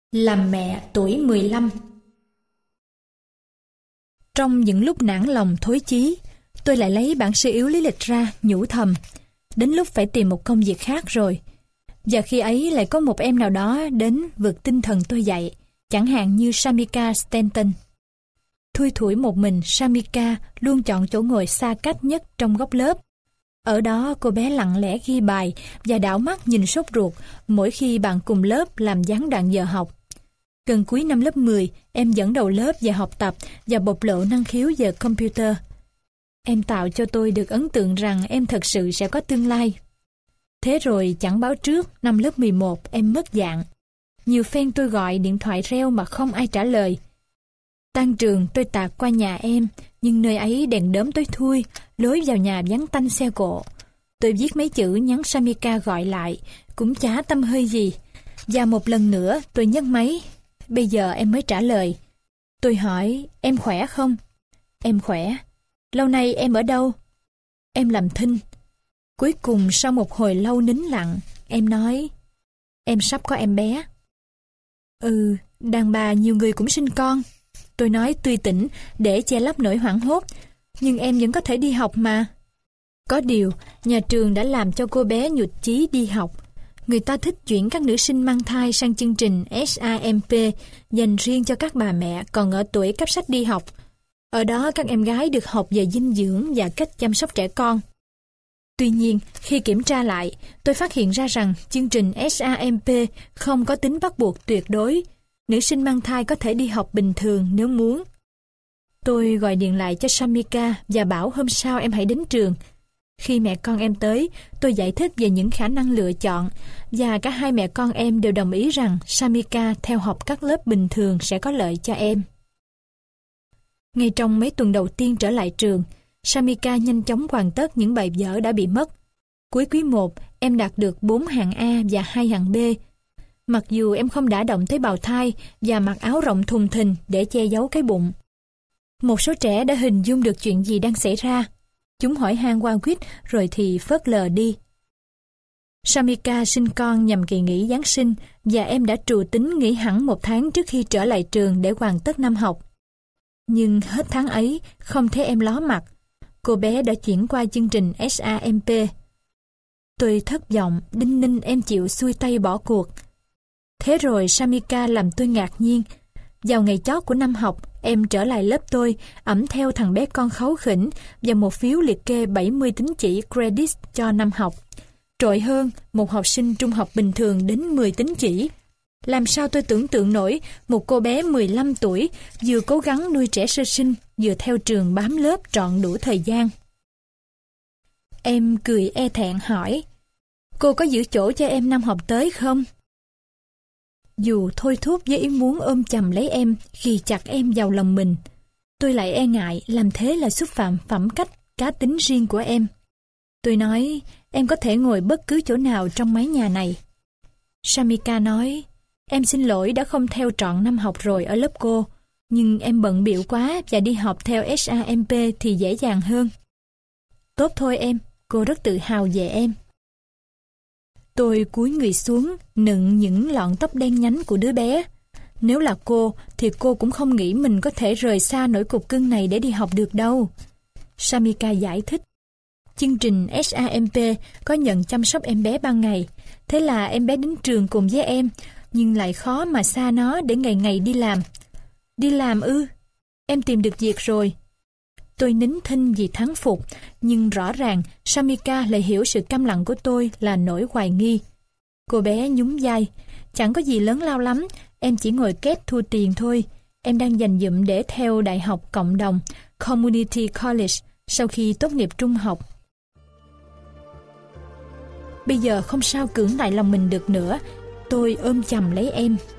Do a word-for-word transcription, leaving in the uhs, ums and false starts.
Làm mẹ tuổi mười lăm. Trong những lúc nản lòng thối chí, tôi lại lấy bản sơ yếu lý lịch ra, nhủ thầm. Đến lúc phải tìm một công việc khác rồi. Và khi ấy lại có một em nào đó đến vực tinh thần tôi dậy, chẳng hạn như Shamika Stanton. Thui thủi một mình, Shamika luôn chọn chỗ ngồi xa cách nhất trong góc lớp. Ở đó cô bé lặng lẽ ghi bài và đảo mắt nhìn sốt ruột mỗi khi bạn cùng lớp làm gián đoạn giờ học. Gần cuối năm lớp mười, em dẫn đầu lớp về học tập và bộc lộ năng khiếu về computer. Em tạo cho tôi được ấn tượng rằng em thật sự sẽ có tương lai. Thế rồi chẳng báo trước, năm lớp mười một em mất dạng. Nhiều phen tôi gọi điện thoại reo mà không ai trả lời. Tan trường tôi tạt qua nhà em, nhưng nơi ấy đèn đóm tối thui, lối vào nhà vắng tanh xe cộ. Tôi viết mấy chữ nhắn Shamika gọi lại, cũng chả tâm hơi gì. Và một lần nữa tôi nhấc máy. Bây giờ em mới trả lời. Tôi hỏi, em khỏe không? Em khỏe. Lâu nay em ở đâu? Em làm thinh. Cuối cùng sau một hồi lâu nín lặng, em nói, em sắp có em bé. Ừ, đàn bà nhiều người cũng sinh con. Tôi nói tươi tỉnh để che lấp nỗi hoảng hốt. Nhưng em vẫn có thể đi học mà. Có điều, nhà trường đã làm cho cô bé nhụt chí đi học. Người ta thích chuyển các nữ sinh mang thai sang chương trình S A M P dành riêng cho các bà mẹ còn ở tuổi cấp sách đi học. Ở đó các em gái được học về dinh dưỡng và cách chăm sóc trẻ con. Tuy nhiên, khi kiểm tra lại, tôi phát hiện ra rằng chương trình S A M P không có tính bắt buộc tuyệt đối. Nữ sinh mang thai có thể đi học bình thường nếu muốn. Tôi gọi điện lại cho Shamika và bảo hôm sau em hãy đến trường. Khi mẹ con em tới, tôi giải thích về những khả năng lựa chọn và cả hai mẹ con em đều đồng ý rằng Shamika theo học các lớp bình thường sẽ có lợi cho em. Ngay trong mấy tuần đầu tiên trở lại trường, Shamika nhanh chóng hoàn tất những bài vở đã bị mất. Cuối quý một, em đạt được bốn hạng A và hai hạng B. Mặc dù em không đã động tới bào thai và mặc áo rộng thùng thình để che giấu cái bụng. Một số trẻ đã hình dung được chuyện gì đang xảy ra. Chúng hỏi han qua quýt rồi thì phớt lờ đi. Shamika sinh con nhằm kỳ nghỉ Giáng sinh và em đã trù tính nghỉ hẳn một tháng trước khi trở lại trường để hoàn tất năm học. Nhưng hết tháng ấy, không thấy em ló mặt. Cô bé đã chuyển qua chương trình S A M P. Tôi thất vọng, đinh ninh em chịu xuôi tay bỏ cuộc. Thế rồi Shamika làm tôi ngạc nhiên. Vào ngày chót của năm học, em trở lại lớp tôi, ẵm theo thằng bé con kháu khỉnh và một phiếu liệt kê bảy mươi tín chỉ credit cho năm học. Trội hơn, một học sinh trung học bình thường đến mười tín chỉ. Làm sao tôi tưởng tượng nổi một cô bé mười lăm tuổi vừa cố gắng nuôi trẻ sơ sinh, vừa theo trường bám lớp trọn đủ thời gian. Em cười e thẹn hỏi, cô có giữ chỗ cho em năm học tới không? Dù thôi thúc với ý muốn ôm chầm lấy em, ghi chặt em vào lòng mình, tôi lại e ngại làm thế là xúc phạm phẩm cách, cá tính riêng của em. Tôi nói, em có thể ngồi bất cứ chỗ nào trong mái nhà này. Shamika nói, em xin lỗi đã không theo trọn năm học rồi ở lớp cô, nhưng em bận bịu quá và đi học theo S A M P thì dễ dàng hơn. Tốt thôi em, cô rất tự hào về em. Tôi cúi người xuống, nựng những lọn tóc đen nhánh của đứa bé. Nếu là cô, thì cô cũng không nghĩ mình có thể rời xa nỗi cục cưng này để đi học được đâu. Shamika giải thích. Chương trình S A M P có nhận chăm sóc em bé ban ngày. Thế là em bé đến trường cùng với em, nhưng lại khó mà xa nó để ngày ngày đi làm. Đi làm ư? Em tìm được việc rồi. Tôi nín thinh vì thắng phục, nhưng rõ ràng Shamika lại hiểu sự câm lặng của tôi là nỗi hoài nghi. Cô bé nhún vai, chẳng có gì lớn lao lắm, em chỉ ngồi két thu tiền thôi. Em đang dành dụm để theo đại học cộng đồng, Community College, sau khi tốt nghiệp trung học. Bây giờ không sao cưỡng lại lòng mình được nữa, tôi ôm chầm lấy em.